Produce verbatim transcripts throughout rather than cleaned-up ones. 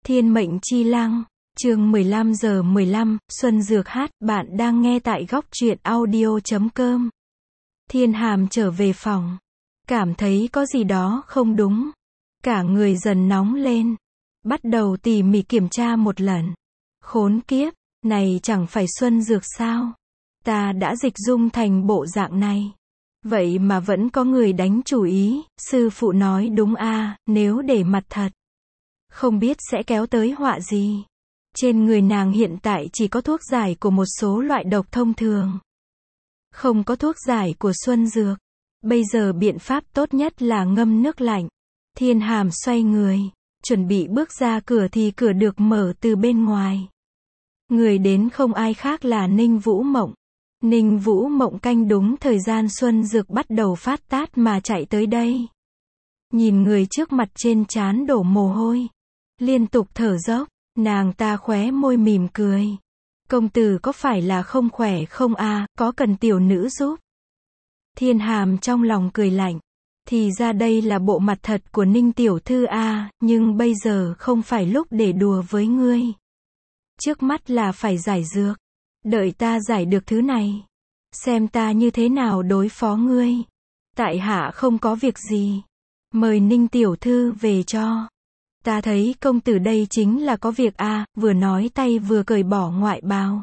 Thiên mệnh chi lăng, chương mười lăm giờ mười lăm, Xuân Dược hát, bạn đang nghe tại góc truyện audio chấm com. Thiên Hàm trở về phòng, cảm thấy có gì đó không đúng. Cả người dần nóng lên, bắt đầu tỉ mỉ kiểm tra một lần. Khốn kiếp, này chẳng phải Xuân Dược sao? Ta đã dịch dung thành bộ dạng này. Vậy mà vẫn có người đánh chủ ý, sư phụ nói đúng a, nếu để mặt thật, không biết sẽ kéo tới họa gì. Trên người nàng hiện tại chỉ có thuốc giải của một số loại độc thông thường. Không có thuốc giải của Xuân Dược. Bây giờ biện pháp tốt nhất là ngâm nước lạnh. Thiên Hàm xoay người, chuẩn bị bước ra cửa thì cửa được mở từ bên ngoài. Người đến không ai khác là Ninh Vũ Mộng. Ninh Vũ Mộng canh đúng thời gian Xuân Dược bắt đầu phát tát mà chạy tới đây. Nhìn người trước mặt trên trán đổ mồ hôi, liên tục thở dốc, nàng ta khóe môi mỉm cười. Công tử có phải là không khỏe không a, có cần tiểu nữ giúp? Thiên Hàm trong lòng cười lạnh. Thì ra đây là bộ mặt thật của Ninh tiểu thư a, nhưng bây giờ không phải lúc để đùa với ngươi. Trước mắt là phải giải dược. Đợi ta giải được thứ này, xem ta như thế nào đối phó ngươi. Tại hạ không có việc gì, mời Ninh tiểu thư về cho. Ta thấy công tử đây chính là có việc a, vừa nói tay vừa cởi bỏ ngoại bào.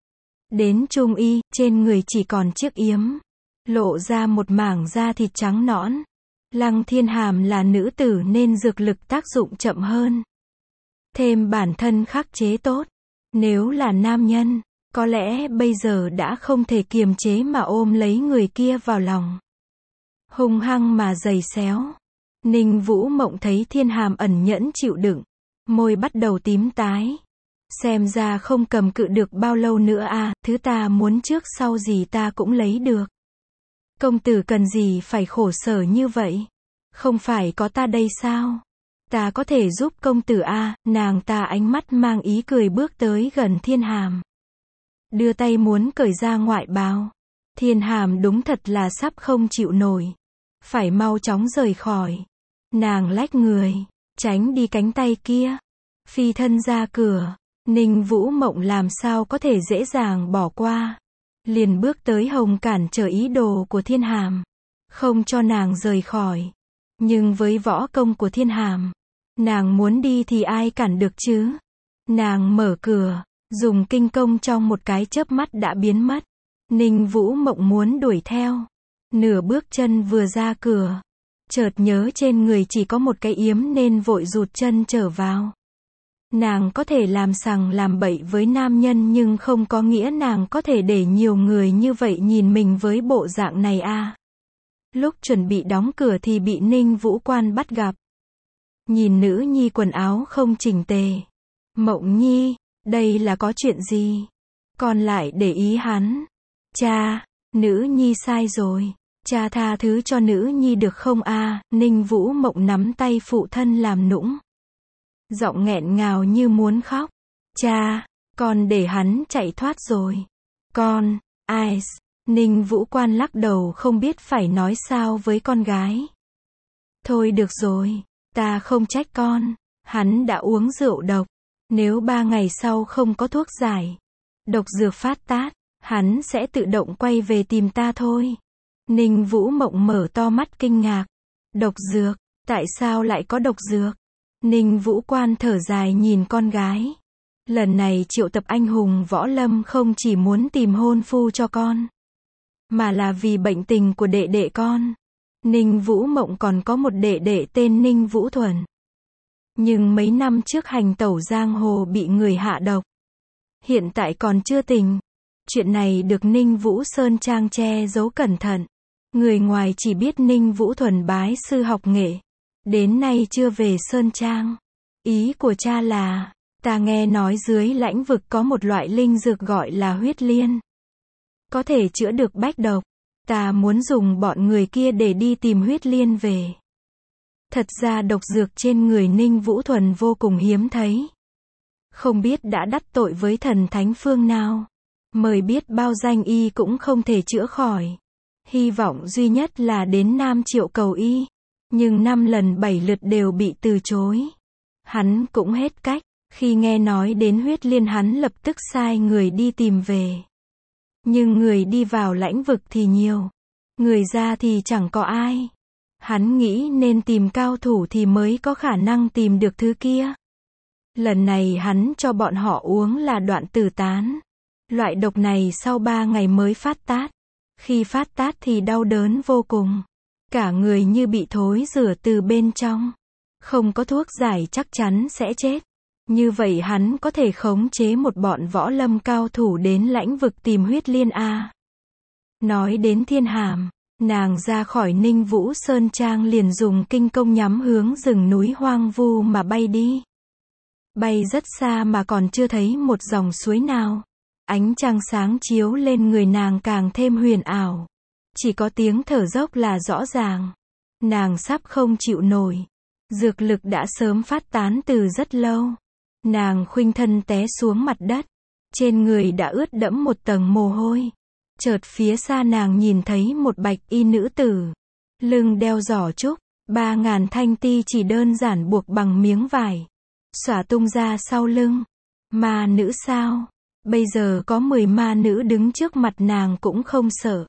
Đến trung y, trên người chỉ còn chiếc yếm, lộ ra một mảng da thịt trắng nõn. Lăng Thiên Hàm là nữ tử nên dược lực tác dụng chậm hơn. Thêm bản thân khắc chế tốt. Nếu là nam nhân, có lẽ bây giờ đã không thể kiềm chế mà ôm lấy người kia vào lòng. Hung hăng mà giày xéo. Ninh Vũ Mộng thấy Thiên Hàm ẩn nhẫn chịu đựng, môi bắt đầu tím tái. Xem ra không cầm cự được bao lâu nữa à, thứ ta muốn trước sau gì ta cũng lấy được. Công tử cần gì phải khổ sở như vậy? Không phải có ta đây sao? Ta có thể giúp công tử à, nàng ta ánh mắt mang ý cười bước tới gần Thiên Hàm. Đưa tay muốn cởi ra ngoại bào. Thiên Hàm đúng thật là sắp không chịu nổi. Phải mau chóng rời khỏi. Nàng lách người, tránh đi cánh tay kia. Phi thân ra cửa. Ninh Vũ Mộng làm sao có thể dễ dàng bỏ qua. Liền bước tới hồng cản trở ý đồ của Thiên Hàm. Không cho nàng rời khỏi. Nhưng với võ công của Thiên Hàm, nàng muốn đi thì ai cản được chứ? Nàng mở cửa, dùng kinh công trong một cái chớp mắt đã biến mất. Ninh Vũ Mộng muốn đuổi theo. Nửa bước chân vừa ra cửa, chợt nhớ trên người chỉ có một cái yếm nên vội rụt chân trở vào. Nàng có thể làm sằng làm bậy với nam nhân nhưng không có nghĩa nàng có thể để nhiều người như vậy nhìn mình với bộ dạng này a. Lúc chuẩn bị đóng cửa thì bị Ninh Vũ Quan bắt gặp. Nhìn nữ nhi quần áo không chỉnh tề. Mộng nhi, đây là có chuyện gì? Con lại để ý hắn. Cha, nữ nhi sai rồi. Cha tha thứ cho nữ nhi được không a? Ninh Vũ Mộng nắm tay phụ thân làm nũng. Giọng nghẹn ngào như muốn khóc. Cha, con để hắn chạy thoát rồi. Con, ai? Ninh Vũ Quan lắc đầu không biết phải nói sao với con gái. Thôi được rồi, ta không trách con. Hắn đã uống rượu độc. Nếu ba ngày sau không có thuốc giải, độc dược phát tát, hắn sẽ tự động quay về tìm ta thôi. Ninh Vũ Mộng mở to mắt kinh ngạc. Độc dược, tại sao lại có độc dược? Ninh Vũ Quan thở dài nhìn con gái. Lần này triệu tập anh hùng võ lâm không chỉ muốn tìm hôn phu cho con, mà là vì bệnh tình của đệ đệ con. Ninh Vũ Mộng còn có một đệ đệ tên Ninh Vũ Thuần. Nhưng mấy năm trước hành tẩu giang hồ bị người hạ độc. Hiện tại còn chưa tỉnh. Chuyện này được Ninh Vũ Sơn Trang che giấu cẩn thận. Người ngoài chỉ biết Ninh Vũ Thuần bái sư học nghệ. Đến nay chưa về Sơn Trang. Ý của cha là, ta nghe nói dưới lãnh vực có một loại linh dược gọi là huyết liên. Có thể chữa được bách độc. Ta muốn dùng bọn người kia để đi tìm huyết liên về. Thật ra độc dược trên người Ninh Vũ Thuần vô cùng hiếm thấy. Không biết đã đắc tội với thần thánh phương nào. Mời biết bao danh y cũng không thể chữa khỏi. Hy vọng duy nhất là đến Nam Triệu cầu y. Nhưng năm lần bảy lượt đều bị từ chối. Hắn cũng hết cách. Khi nghe nói đến huyết liên hắn lập tức sai người đi tìm về. Nhưng người đi vào lãnh vực thì nhiều, người ra thì chẳng có ai. Hắn nghĩ nên tìm cao thủ thì mới có khả năng tìm được thứ kia. Lần này hắn cho bọn họ uống là đoạn tử tán. Loại độc này sau ba ngày mới phát tác. Khi phát tác thì đau đớn vô cùng. Cả người như bị thối rữa từ bên trong. Không có thuốc giải chắc chắn sẽ chết. Như vậy hắn có thể khống chế một bọn võ lâm cao thủ đến lãnh vực tìm huyết liên A. Nói đến Thiên Hàm, nàng ra khỏi Ninh Vũ Sơn Trang liền dùng kinh công nhắm hướng rừng núi hoang vu mà bay đi. Bay rất xa mà còn chưa thấy một dòng suối nào. Ánh trăng sáng chiếu lên người nàng càng thêm huyền ảo. Chỉ có tiếng thở dốc là rõ ràng. Nàng sắp không chịu nổi. Dược lực đã sớm phát tán từ rất lâu. Nàng khuynh thân té xuống mặt đất. Trên người đã ướt đẫm một tầng mồ hôi. Chợt phía xa nàng nhìn thấy một bạch y nữ tử. Lưng đeo giỏ trúc. Ba ngàn thanh ti chỉ đơn giản buộc bằng miếng vải. Xõa tung ra sau lưng. Ma nữ sao? Bây giờ có mười ma nữ đứng trước mặt nàng cũng không sợ.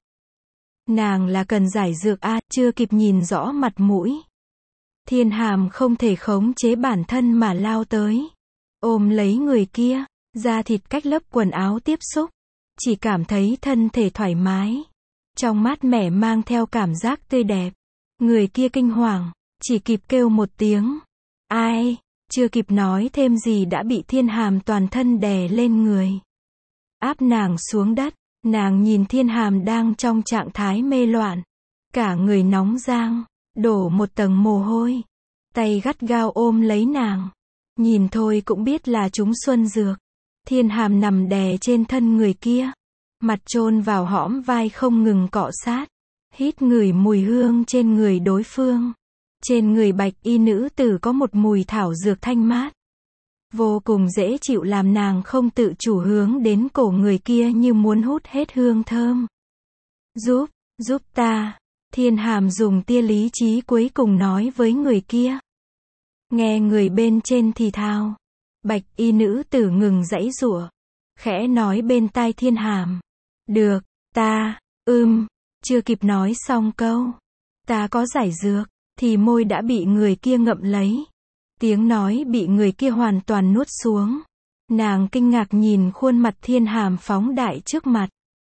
Nàng là cần giải dược a, chưa kịp nhìn rõ mặt mũi. Thiên Hàm không thể khống chế bản thân mà lao tới. Ôm lấy người kia, da thịt cách lớp quần áo tiếp xúc. Chỉ cảm thấy thân thể thoải mái. Trong mát mẻ mang theo cảm giác tươi đẹp. Người kia kinh hoàng, chỉ kịp kêu một tiếng. Ai? Chưa kịp nói thêm gì đã bị Thiên Hàm toàn thân đè lên người. Áp nàng xuống đất, nàng nhìn Thiên Hàm đang trong trạng thái mê loạn. Cả người nóng rang, đổ một tầng mồ hôi. Tay gắt gao ôm lấy nàng. Nhìn thôi cũng biết là chúng xuân dược. Thiên Hàm nằm đè trên thân người kia. Mặt chôn vào hõm vai không ngừng cọ sát. Hít ngửi mùi hương trên người đối phương. Trên người bạch y nữ tử có một mùi thảo dược thanh mát. Vô cùng dễ chịu làm nàng không tự chủ hướng đến cổ người kia như muốn hút hết hương thơm. Giúp, giúp ta. Thiên Hàm dùng tia lý trí cuối cùng nói với người kia. Nghe người bên trên thì thào. Bạch y nữ tử ngừng giãy giụa. Khẽ nói bên tai Thiên Hàm. Được, ta, ưm, chưa kịp nói xong câu. Ta có giải dược, thì môi đã bị người kia ngậm lấy. Tiếng nói bị người kia hoàn toàn nuốt xuống. Nàng kinh ngạc nhìn khuôn mặt Thiên Hàm phóng đại trước mặt.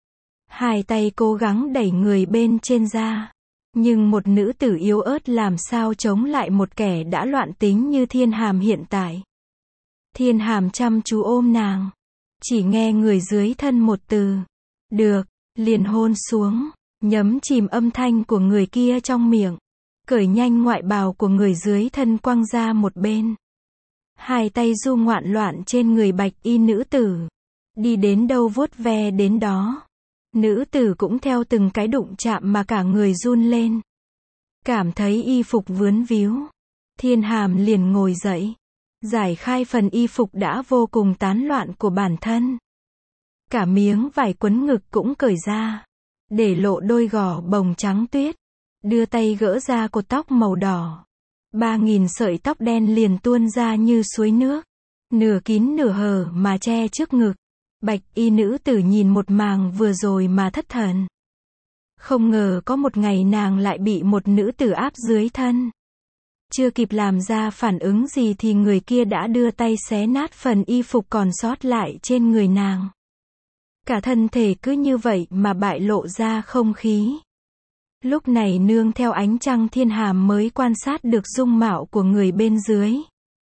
Hai tay cố gắng đẩy người bên trên ra. Nhưng một nữ tử yếu ớt làm sao chống lại một kẻ đã loạn tính như Thiên Hàm hiện tại. Thiên Hàm chăm chú ôm nàng. Chỉ nghe người dưới thân một từ. Được, liền hôn xuống. Nhấm chìm âm thanh của người kia trong miệng. Cởi nhanh ngoại bào của người dưới thân quăng ra một bên. Hai tay du ngoạn loạn trên người bạch y nữ tử. Đi đến đâu vuốt ve đến đó. Nữ tử cũng theo từng cái đụng chạm mà cả người run lên. Cảm thấy y phục vướng víu. Thiên Hàm liền ngồi dậy. Giải khai phần y phục đã vô cùng tán loạn của bản thân. Cả miếng vải quấn ngực cũng cởi ra. Để lộ đôi gò bồng trắng tuyết. Đưa tay gỡ ra cột tóc màu đỏ. Ba nghìn sợi tóc đen liền tuôn ra như suối nước. Nửa kín nửa hở mà che trước ngực. Bạch y nữ tử nhìn một màng vừa rồi mà thất thần. Không ngờ có một ngày nàng lại bị một nữ tử áp dưới thân. Chưa kịp làm ra phản ứng gì thì người kia đã đưa tay xé nát phần y phục còn sót lại trên người nàng. Cả thân thể cứ như vậy mà bại lộ ra không khí. Lúc này nương theo ánh trăng Thiên Hàm mới quan sát được dung mạo của người bên dưới.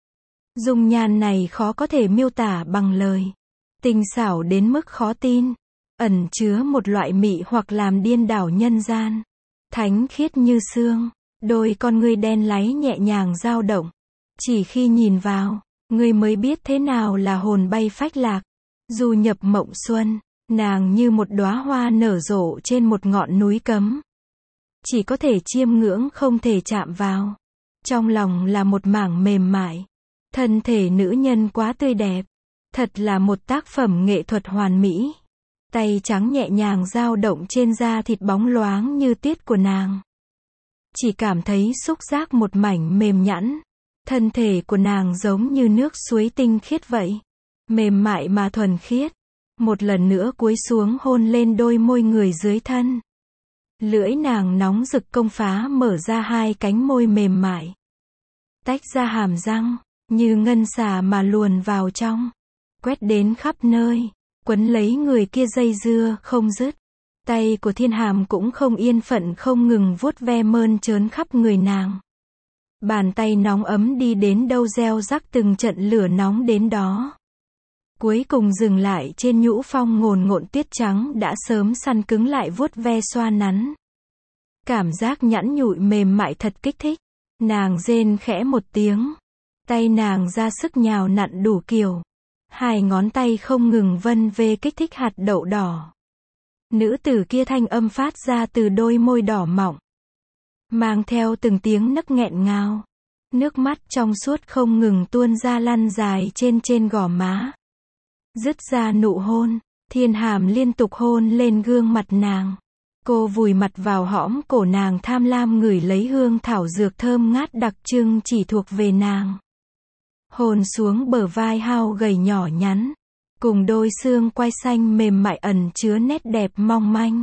Dung nhan này khó có thể miêu tả bằng lời. Tinh xảo đến mức khó tin. Ẩn chứa một loại mị hoặc làm điên đảo nhân gian. Thánh khiết như sương. Đôi con ngươi đen láy nhẹ nhàng dao động. Chỉ khi nhìn vào, ngươi mới biết thế nào là hồn bay phách lạc. Du nhập mộng xuân, nàng như một đóa hoa nở rộ trên một ngọn núi cấm. Chỉ có thể chiêm ngưỡng không thể chạm vào. Trong lòng là một mảng mềm mại. Thân thể nữ nhân quá tươi đẹp. Thật là một tác phẩm nghệ thuật hoàn mỹ. Tay trắng nhẹ nhàng dao động trên da thịt bóng loáng như tuyết của nàng. Chỉ cảm thấy xúc giác một mảnh mềm nhẵn. Thân thể của nàng giống như nước suối tinh khiết vậy. Mềm mại mà thuần khiết. Một lần nữa cúi xuống hôn lên đôi môi người dưới thân. Lưỡi nàng nóng rực công phá mở ra hai cánh môi mềm mại. Tách ra hàm răng, như ngân xà mà luồn vào trong. Quét đến khắp nơi, quấn lấy người kia dây dưa không dứt. Tay của Thiên Hàm cũng không yên phận không ngừng vuốt ve mơn trớn khắp người nàng. Bàn tay nóng ấm đi đến đâu gieo rắc từng trận lửa nóng đến đó. Cuối cùng dừng lại trên nhũ phong ngồn ngộn tuyết trắng đã sớm săn cứng lại vuốt ve xoa nắn. Cảm giác nhẵn nhụi mềm mại thật kích thích. Nàng rên khẽ một tiếng. Tay nàng ra sức nhào nặn đủ kiểu. Hai ngón tay không ngừng vân vê kích thích hạt đậu đỏ. Nữ tử kia thanh âm phát ra từ đôi môi đỏ mọng. Mang theo từng tiếng nấc nghẹn ngào. Nước mắt trong suốt không ngừng tuôn ra lăn dài trên trên gò má. Dứt ra nụ hôn, Thiên Hàm liên tục hôn lên gương mặt nàng. Cô vùi mặt vào hõm cổ nàng tham lam ngửi lấy hương thảo dược thơm ngát đặc trưng chỉ thuộc về nàng. Hôn xuống bờ vai hao gầy nhỏ nhắn, cùng đôi xương quai xanh mềm mại ẩn chứa nét đẹp mong manh.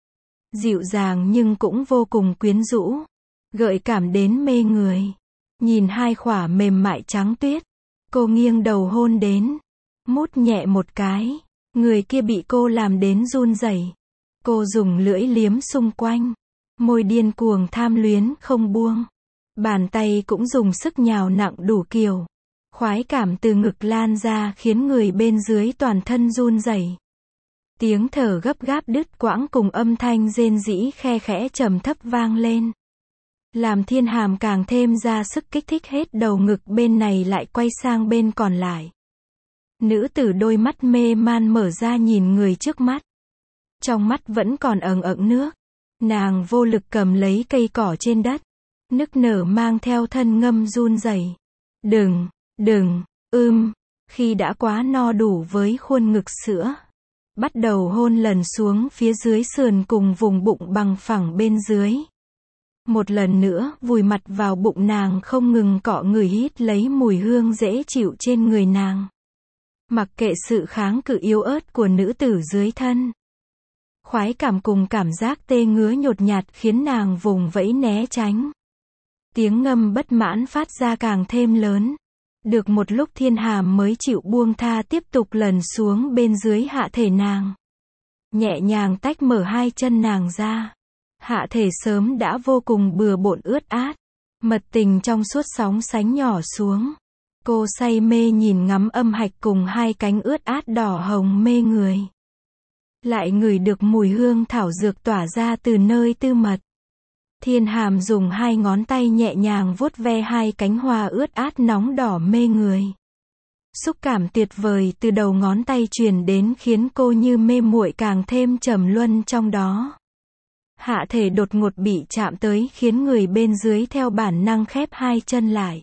Dịu dàng nhưng cũng vô cùng quyến rũ, gợi cảm đến mê người. Nhìn hai khỏa mềm mại trắng tuyết, cô nghiêng đầu hôn đến, mút nhẹ một cái, người kia bị cô làm đến run rẩy. Cô dùng lưỡi liếm xung quanh, môi điên cuồng tham luyến không buông. Bàn tay cũng dùng sức nhào nặng đủ kiểu. Khoái cảm từ ngực lan ra khiến người bên dưới toàn thân run rẩy. Tiếng thở gấp gáp đứt quãng cùng âm thanh rên rỉ khe khẽ trầm thấp vang lên. Làm Thiên Hàm càng thêm ra sức kích thích hết đầu ngực bên này lại quay sang bên còn lại. Nữ tử đôi mắt mê man mở ra nhìn người trước mắt. Trong mắt vẫn còn ẩn ẩn nước. Nàng vô lực cầm lấy cây cỏ trên đất. Nức nở mang theo thân ngâm run rẩy. Đừng, đừng, ưm, khi đã quá no đủ với khuôn ngực sữa. Bắt đầu hôn lần xuống phía dưới sườn cùng vùng bụng bằng phẳng bên dưới. Một lần nữa vùi mặt vào bụng nàng không ngừng cọ người hít lấy mùi hương dễ chịu trên người nàng. Mặc kệ sự kháng cự yếu ớt của nữ tử dưới thân. Khoái cảm cùng cảm giác tê ngứa nhột nhạt khiến nàng vùng vẫy né tránh. Tiếng ngâm bất mãn phát ra càng thêm lớn. Được một lúc Thiên Hàm mới chịu buông tha tiếp tục lần xuống bên dưới hạ thể nàng. Nhẹ nhàng tách mở hai chân nàng ra. Hạ thể sớm đã vô cùng bừa bộn ướt át. Mật tình trong suốt sóng sánh nhỏ xuống. Cô say mê nhìn ngắm âm hạch cùng hai cánh ướt át đỏ hồng mê người. Lại ngửi được mùi hương thảo dược tỏa ra từ nơi tư mật. Thiên Hàm dùng hai ngón tay nhẹ nhàng vuốt ve hai cánh hoa ướt át nóng đỏ mê người. Xúc cảm tuyệt vời từ đầu ngón tay truyền đến khiến cô như mê muội càng thêm trầm luân trong đó. Hạ thể đột ngột bị chạm tới khiến người bên dưới theo bản năng khép hai chân lại.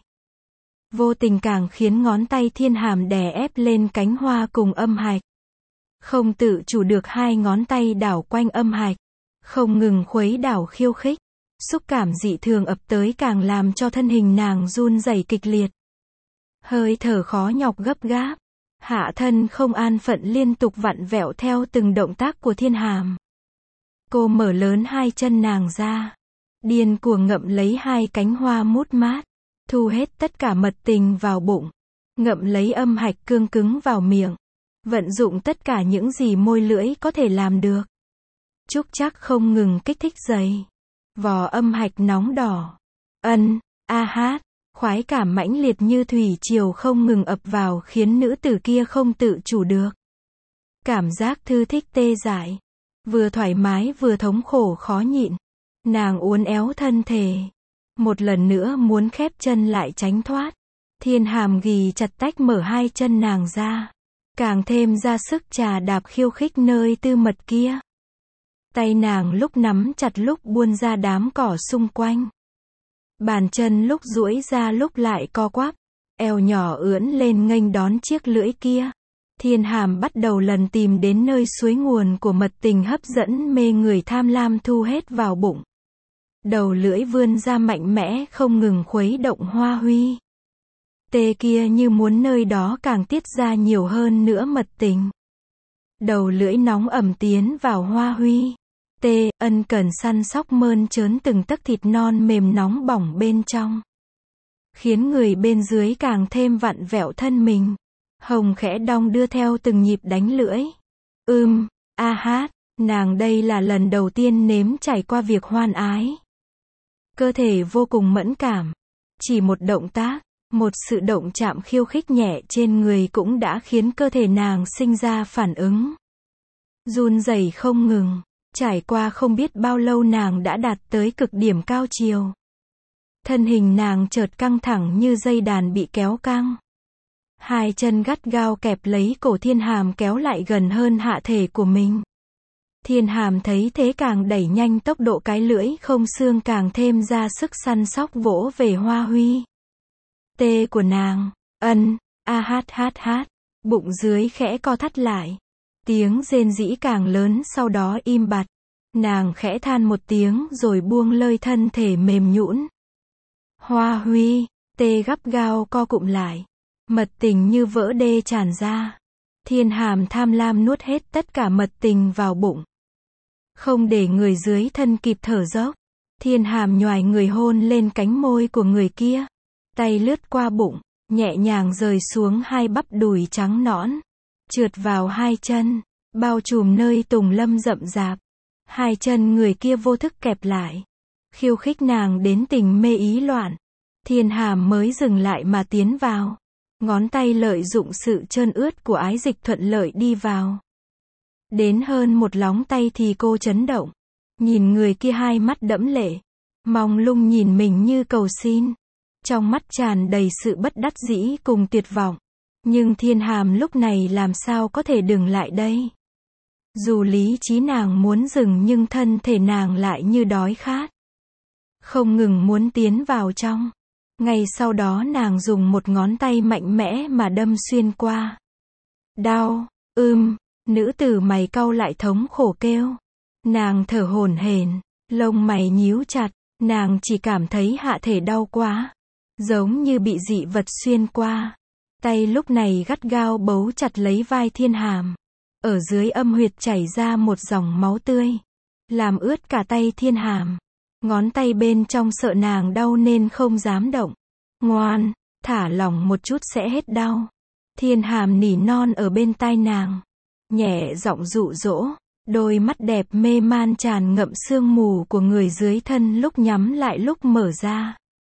Vô tình càng khiến ngón tay Thiên Hàm đè ép lên cánh hoa cùng âm hạch. Không tự chủ được hai ngón tay đảo quanh âm hạch. Không ngừng khuấy đảo khiêu khích. Xúc cảm dị thường ập tới càng làm cho thân hình nàng run rẩy kịch liệt. Hơi thở khó nhọc gấp gáp. Hạ thân không an phận liên tục vặn vẹo theo từng động tác của Thiên Hàm. Cô mở lớn hai chân nàng ra. Điên cuồng ngậm lấy hai cánh hoa mút mát. Thu hết tất cả mật tình vào bụng. Ngậm lấy âm hạch cương cứng vào miệng. Vận dụng tất cả những gì môi lưỡi có thể làm được. Trúc chắc không ngừng kích thích dày. Vò âm hạch nóng đỏ. Ân, a hát. Khoái cảm mãnh liệt như thủy triều không ngừng ập vào khiến nữ tử kia không tự chủ được. Cảm giác thư thích tê dại. Vừa thoải mái vừa thống khổ khó nhịn. Nàng uốn éo thân thể. Một lần nữa muốn khép chân lại tránh thoát. Thiên Hàm ghì chặt tách mở hai chân nàng ra. Càng thêm ra sức trà đạp khiêu khích nơi tư mật kia. Tay nàng lúc nắm chặt lúc buông ra đám cỏ xung quanh. Bàn chân lúc duỗi ra lúc lại co quắp. Eo nhỏ ưỡn lên nghênh đón chiếc lưỡi kia. Thiên Hàm bắt đầu lần tìm đến nơi suối nguồn của mật tình hấp dẫn mê người tham lam thu hết vào bụng. Đầu lưỡi vươn ra mạnh mẽ không ngừng khuấy động hoa huy. Tê kia như muốn nơi đó càng tiết ra nhiều hơn nữa mật tình. Đầu lưỡi nóng ẩm tiến vào Hoa Huy. Tê, ân cần săn sóc mơn trớn từng tấc thịt non mềm nóng bỏng bên trong. Khiến người bên dưới càng thêm vặn vẹo thân mình. Hồng khẽ đong đưa theo từng nhịp đánh lưỡi. Ưm, a hát, nàng đây là lần đầu tiên nếm trải qua việc hoan ái. Cơ thể vô cùng mẫn cảm. Chỉ một động tác, một sự động chạm khiêu khích nhẹ trên người cũng đã khiến cơ thể nàng sinh ra phản ứng. Run rẩy không ngừng. Trải qua không biết bao lâu nàng đã đạt tới cực điểm cao chiều. Thân hình nàng chợt căng thẳng như dây đàn bị kéo căng. Hai chân gắt gao kẹp lấy cổ Thiên Hàm kéo lại gần hơn hạ thể của mình. Thiên Hàm thấy thế càng đẩy nhanh tốc độ, cái lưỡi không xương càng thêm ra sức săn sóc vỗ về Hoa Huy. Tê của nàng, ân, a hát hát hát, bụng dưới khẽ co thắt lại. Tiếng rên rỉ càng lớn sau đó im bặt. Nàng khẽ than một tiếng rồi buông lơi thân thể mềm nhũn. Hoa Huy, Tê gắt gao co cụm lại. Mật tình như vỡ đê tràn ra. Thiên Hàm tham lam nuốt hết tất cả mật tình vào bụng. Không để người dưới thân kịp thở dốc. Thiên Hàm nhoài người hôn lên cánh môi của người kia. Tay lướt qua bụng, nhẹ nhàng rời xuống hai bắp đùi trắng nõn. Trượt vào hai chân, bao trùm nơi tùng lâm rậm rạp. Hai chân người kia vô thức kẹp lại. Khiêu khích nàng đến tình mê ý loạn. Thiên Hàm mới dừng lại mà tiến vào. Ngón tay lợi dụng sự trơn ướt của ái dịch thuận lợi đi vào. Đến hơn một lóng tay thì cô chấn động. Nhìn người kia hai mắt đẫm lệ. Mong lung nhìn mình như cầu xin. Trong mắt tràn đầy sự bất đắc dĩ cùng tuyệt vọng. Nhưng Thiên Hàm lúc này làm sao có thể dừng lại đây. Dù lý trí nàng muốn dừng nhưng thân thể nàng lại như đói khát. Không ngừng muốn tiến vào trong. Ngay sau đó nàng dùng một ngón tay mạnh mẽ mà đâm xuyên qua. Đau, ưm, nữ tử mày cau lại thống khổ kêu. Nàng thở hổn hển, lông mày nhíu chặt, nàng chỉ cảm thấy hạ thể đau quá. Giống như bị dị vật xuyên qua. Tay lúc này gắt gao bấu chặt lấy vai Thiên Hàm. Ở dưới âm huyệt chảy ra một dòng máu tươi. Làm ướt cả tay Thiên Hàm. Ngón tay bên trong sợ nàng đau nên không dám động. Ngoan, thả lỏng một chút sẽ hết đau. Thiên Hàm nỉ non ở bên tai nàng. Nhẹ giọng dụ dỗ. Đôi mắt đẹp mê man tràn ngậm sương mù của người dưới thân lúc nhắm lại lúc mở ra.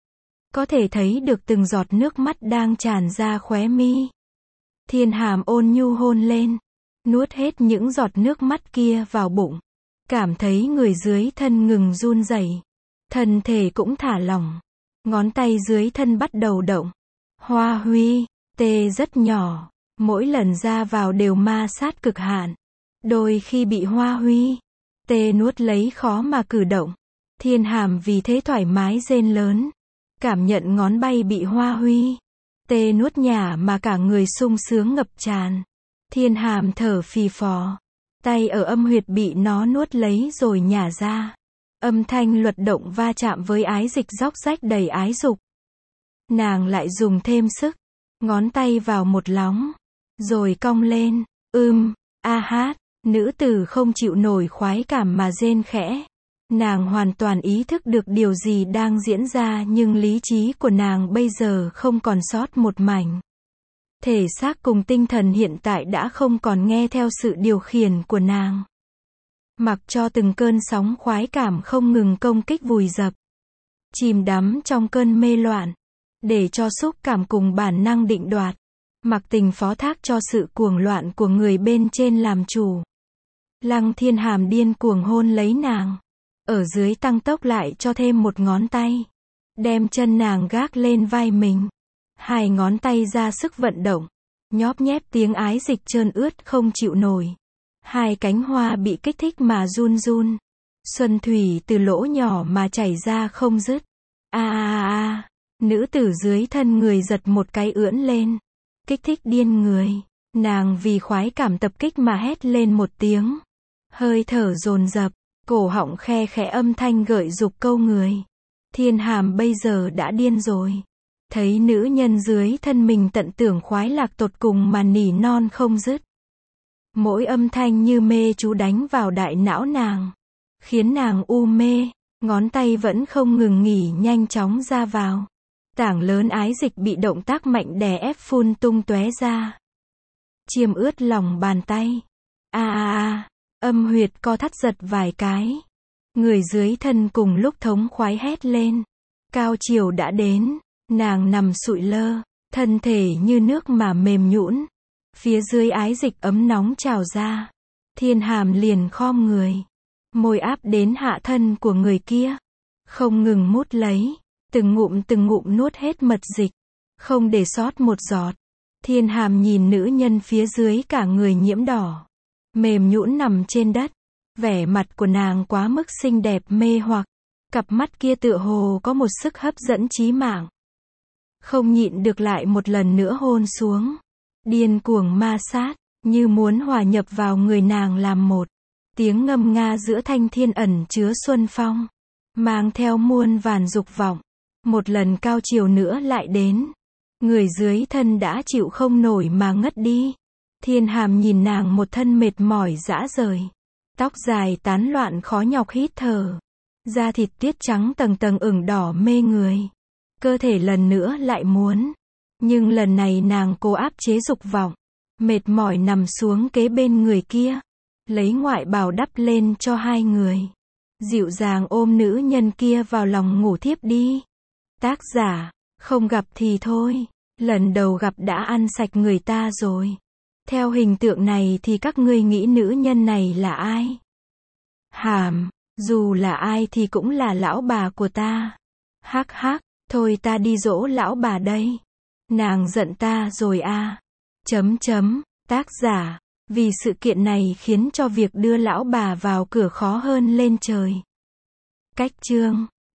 Có thể thấy được từng giọt nước mắt đang tràn ra khóe mi. Thiên Hàm ôn nhu hôn lên. Nuốt hết những giọt nước mắt kia vào bụng. Cảm thấy người dưới thân ngừng run rẩy. Thân thể cũng thả lỏng. Ngón tay dưới thân bắt đầu động. Hoa Huy, Tê rất nhỏ. Mỗi lần ra vào đều ma sát cực hạn. Đôi khi bị Hoa Huy, Tê nuốt lấy khó mà cử động. Thiên Hàm vì thế thoải mái rên lớn. Cảm nhận ngón bay bị Hoa Huy, Tê nuốt nhả mà cả người sung sướng ngập tràn. Thiên Hàm thở phì phò. Tay ở âm huyệt bị nó nuốt lấy rồi nhả ra. Âm thanh luật động va chạm với ái dịch róc rách đầy ái dục. Nàng lại dùng thêm sức. Ngón tay vào một lóng. Rồi cong lên. Ưm, a hát. Nữ tử không chịu nổi khoái cảm mà rên khẽ. Nàng hoàn toàn ý thức được điều gì đang diễn ra nhưng lý trí của nàng bây giờ không còn sót một mảnh. Thể xác cùng tinh thần hiện tại đã không còn nghe theo sự điều khiển của nàng. Mặc cho từng cơn sóng khoái cảm không ngừng công kích vùi dập. Chìm đắm trong cơn mê loạn. Để cho xúc cảm cùng bản năng định đoạt. Mặc tình phó thác cho sự cuồng loạn của người bên trên làm chủ. Lăng Thiên Hàm điên cuồng hôn lấy nàng. Ở dưới tăng tốc lại cho thêm một ngón tay. Đem chân nàng gác lên vai mình. Hai ngón tay ra sức vận động. Nhóp nhép tiếng ái dịch trơn ướt không chịu nổi. Hai cánh hoa bị kích thích mà run run. Xuân thủy từ lỗ nhỏ mà chảy ra không dứt. A a a, nữ tử dưới thân người giật một cái ưỡn lên. Kích thích điên người. Nàng vì khoái cảm tập kích mà hét lên một tiếng. Hơi thở dồn dập. Cổ họng khe khẽ âm thanh gợi dục câu người. Thiên Hàm bây giờ đã điên rồi. Thấy nữ nhân dưới thân mình tận tưởng khoái lạc tột cùng mà nỉ non không dứt. Mỗi âm thanh như mê chú đánh vào đại não nàng, khiến nàng u mê, ngón tay vẫn không ngừng nghỉ nhanh chóng ra vào. Tảng lớn ái dịch bị động tác mạnh đè ép phun tung tóe ra. Chiêm ướt lòng bàn tay. A a a, âm huyệt co thắt giật vài cái. Người dưới thân cùng lúc thống khoái hét lên. Cao chiều đã đến, nàng nằm sụi lơ, thân thể như nước mà mềm nhũn. Phía dưới ái dịch ấm nóng trào ra. Thiên Hàm liền khom người, môi áp đến hạ thân của người kia, không ngừng mút lấy, từng ngụm từng ngụm nuốt hết mật dịch, không để sót một giọt. Thiên Hàm nhìn nữ nhân phía dưới cả người nhiễm đỏ, mềm nhũn nằm trên đất. Vẻ mặt của nàng quá mức xinh đẹp mê hoặc, cặp mắt kia tựa hồ có một sức hấp dẫn chí mạng. Không nhịn được lại một lần nữa hôn xuống, điên cuồng ma sát, như muốn hòa nhập vào người nàng làm một. Tiếng ngâm nga giữa thanh thiên ẩn chứa xuân phong, mang theo muôn vàn dục vọng. Một lần cao chiều nữa lại đến, người dưới thân đã chịu không nổi mà ngất đi. Thiên Hàm nhìn nàng một thân mệt mỏi rã rời, tóc dài tán loạn khó nhọc hít thở, da thịt tiết trắng tầng tầng ửng đỏ mê người. Cơ thể lần nữa lại muốn, nhưng lần này nàng cố áp chế dục vọng, mệt mỏi nằm xuống kế bên người kia, lấy ngoại bào đắp lên cho hai người, dịu dàng ôm nữ nhân kia vào lòng ngủ thiếp đi. Tác giả, không gặp thì thôi, lần đầu gặp đã ăn sạch người ta rồi. Theo hình tượng này thì các ngươi nghĩ nữ nhân này là ai? Hàm, dù là ai thì cũng là lão bà của ta. Hắc hắc, thôi ta đi dỗ lão bà đây. Nàng giận ta rồi à? Chấm chấm, tác giả, vì sự kiện này khiến cho việc đưa lão bà vào cửa khó hơn lên trời. Cách chương